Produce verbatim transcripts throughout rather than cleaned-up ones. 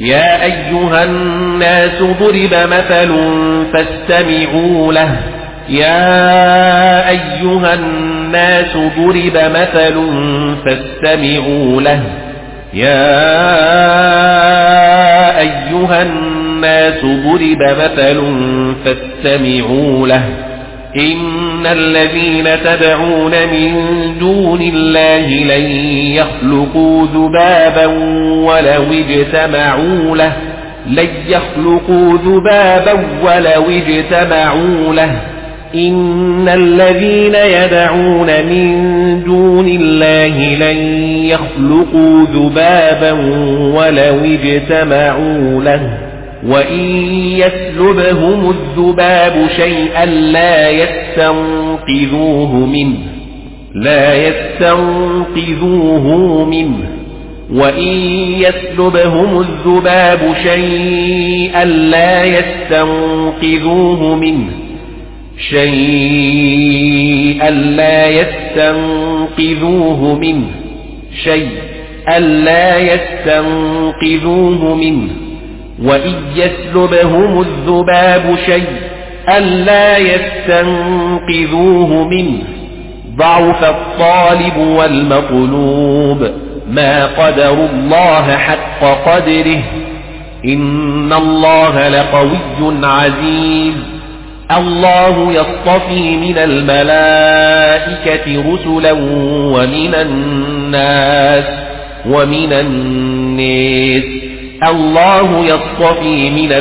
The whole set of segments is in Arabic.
يا أيها الناس ضرب مثل فاستمعوا له يا أيها الناس ضرب مثل فاستمعوا له يا أيها الناس ضرب مثل فاستمعوا له إن الذين تدعون من دون الله لن يخلقوا ذبابا ولو اجتمعوا له لن يخلقوا ذبابا ولو اجتمعوا له إن الذين يدعون من دون الله لن يخلقوا ذبابا ولو اجتمعوا له وإن يسلبهم الذباب شيئا لا يستنقذوه منه لا يستنقذوه منه وإن يسلبهم الذباب شيئا لا يستنقذوه منه شيئا لا يستنقذوه منه شيئا لا يستنقذوه منه وإن يسلبهم الذباب شيئا لا يستنقذوه منه ضعف الطالب والمطلوب ما قدر الله حق قدره إن الله لقوي عزيز الله يصطفي من الملائكة رسلا ومن الناس ومن الناس الله يصطفي من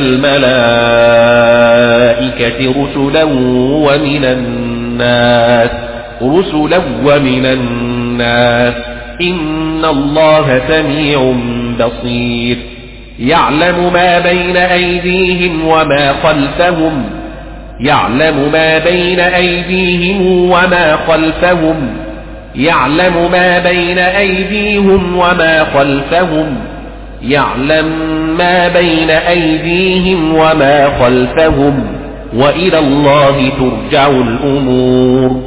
الملائكة رسلا ومن الناس رسلا ومن الناس إن الله سميع بصير يعلم ما بين أيديهم وما خلفهم يعلم ما بين أيديهم وما خلفهم يعلم ما بين أيديهم وما خلفهم يعلم ما بين أيديهم وما خلفهم وإلى الله ترجع الأمور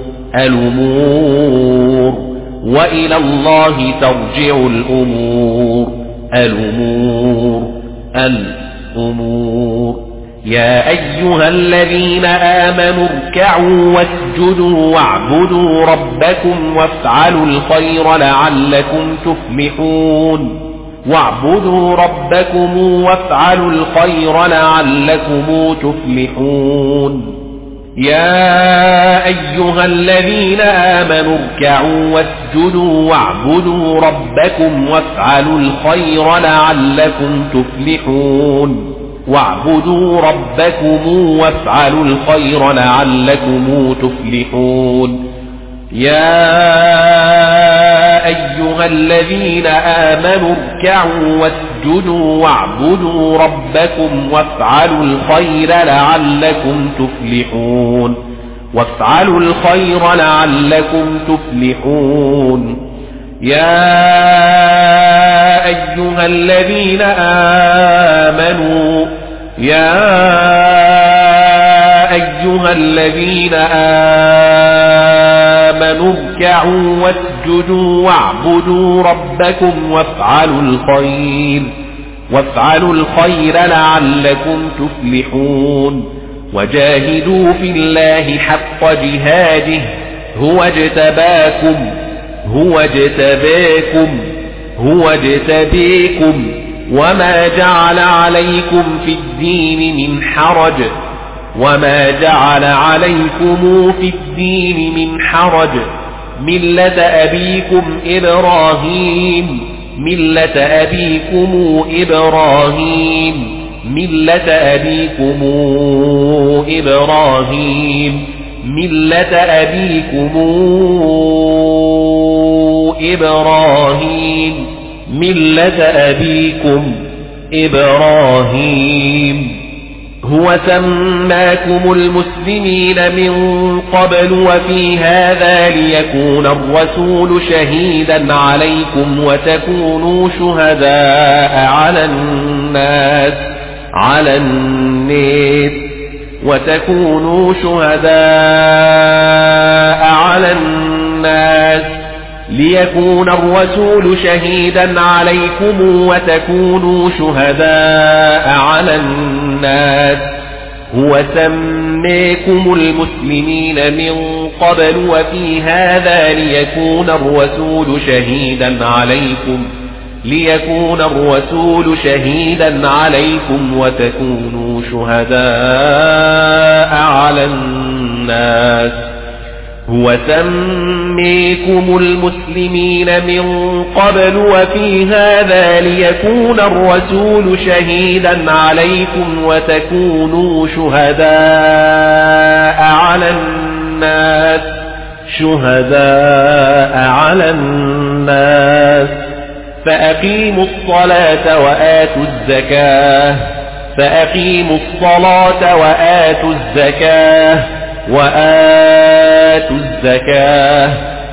الأمور وإلى الله ترجع الأمور الأمور الأمور يا أيها الذين آمنوا اركعوا واسجدوا واعبدوا ربكم وافعلوا الخير لعلكم تفلحون واعبدوا ربكم وافعلوا الخير لعلكم تفلحون يا أيها الذين آمنوا اركعوا واسجدوا واعبدوا ربكم وافعلوا الخير لعلكم تفلحون واعبدوا ربكم وافعلوا الخير لعلكم تفلحون يا أيها الذين آمنوا اركعوا واسجدوا واعبدوا ربكم وافعلوا الخير لعلكم تفلحون وافعلوا الخير لعلكم تفلحون يا أيها الذين آمنوا يا أيها الذين آمنوا اركعوا واسجدوا واعبدوا ربكم وافعلوا الخير وافعلوا الخير لعلكم تفلحون وجاهدوا في الله حق جهاده هو اجتباكم هو اجتباكم هو اجتبيكم وما جعل عليكم في الدين من حرج وما جعل عليكم في الدين من حرج ملة أبيكم إبراهيم ملة أبيكم إبراهيم ملة أبيكم إبراهيم ملة أبيكم إبراهيم ملة أبيكم إبراهيم هو سماكم المسلمين من قبل وفي هذا ليكون الرسول شهيدا عليكم وتكونوا شهداء على الناس على الناس وتكونوا شهداء على الناس ليكون الرسول شهيدا عليكم وتكونوا شهداء على الناس هو سميكم المسلمين من قبل وفي هذا ليكون الرسول شهيدا عليكم ليكون الرسول شهيدا عليكم وتكونوا شهداء على الناس هو سميكم المسلمين من قبل وفي هذا ليكون الرسول شهيدا عليكم وتكونوا شهداء على الناس شهداء على الناس فأقيموا الصلاة وآتوا الزكاة فأقيموا الصلاة وآتوا الزكاة وآتوا الزكاة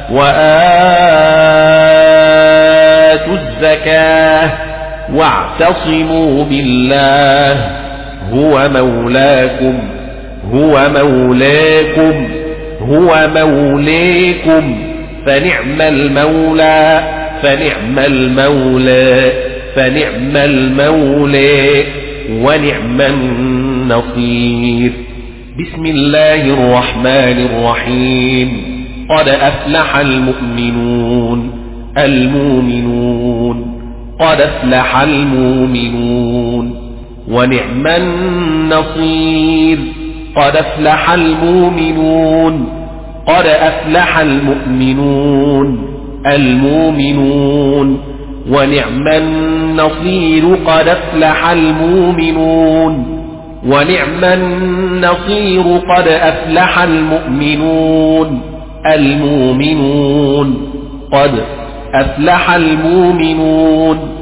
وآتوا الزكاة واعتصموا بالله هو مولاكم هو مولاكم هو مولاكم فنعم المولى فنعم المولى فنعم المولى ونعم النصير. بسم الله الرحمن الرحيم. قد أفلح المؤمنون المؤمنون قد أفلح المؤمنون ونعم النصير. قد أفلح المؤمنون قد أفلح المؤمنون المؤمنون ونعم النصير. قد أفلح المؤمنون ونعم النصير. قد أفلح المؤمنون المؤمنون قد أفلح المؤمنون